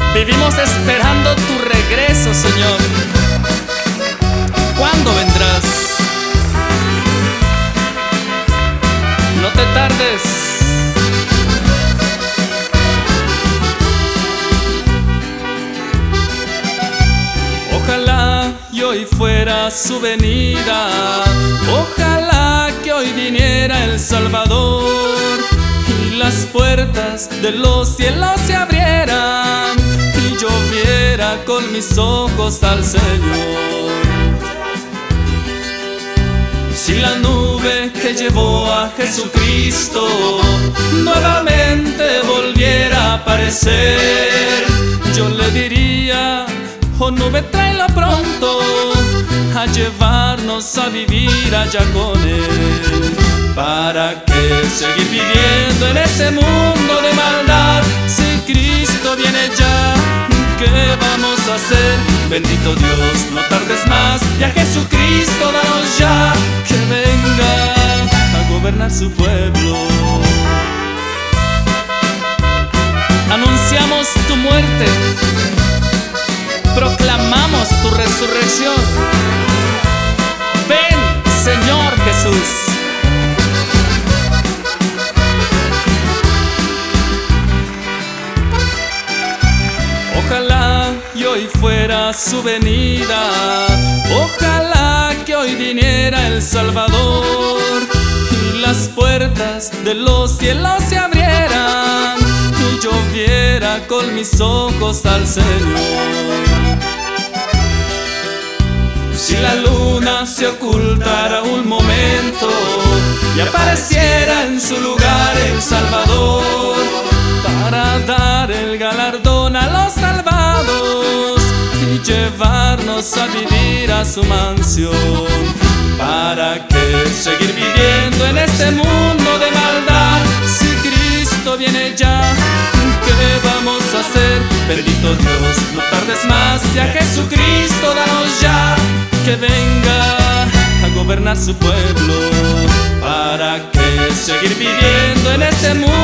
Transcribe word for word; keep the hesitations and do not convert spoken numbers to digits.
Vivimos esperando tu regreso, Señor. ¿Cuándo vendrás? No te tardes. Ojalá y hoy fuera su venida, ojalá que hoy viniera el Salvador y las puertas de los cielos se abrieran y yo viera con mis ojos al Señor. Si la nube que llevó a Jesucristo nuevamente volviera a aparecer, yo le diría: oh nube, tráela pronto a llevarnos a vivir allá con Él. ¿Para qué seguir viviendo en este mundo de maldad? Si Cristo viene ya, ¿qué vamos a hacer? Bendito Dios, no tardes más, y a Jesucristo danos ya, que venga a gobernar su pueblo. Anunciamos tu muerte, proclamamos tu resurrección. Ven, Señor Jesús. Ojalá y hoy fuera su venida, ojalá que hoy viniera el Salvador y las puertas de los cielos se abrieran y yo viera con mis ojos al Señor. Si la luna se ocultara un momento y apareciera en su lugar el Salvador para dar el galardón a los salvados y llevarnos a vivir a su mansión. ¿Para qué seguir viviendo en este mundo de maldad? Si Cristo viene ya, ¿qué vamos a hacer? Bendito Dios, no tardes más, y a Jesucristo danos ya, que venga a gobernar su pueblo. ¿Para qué seguir viviendo en este mundo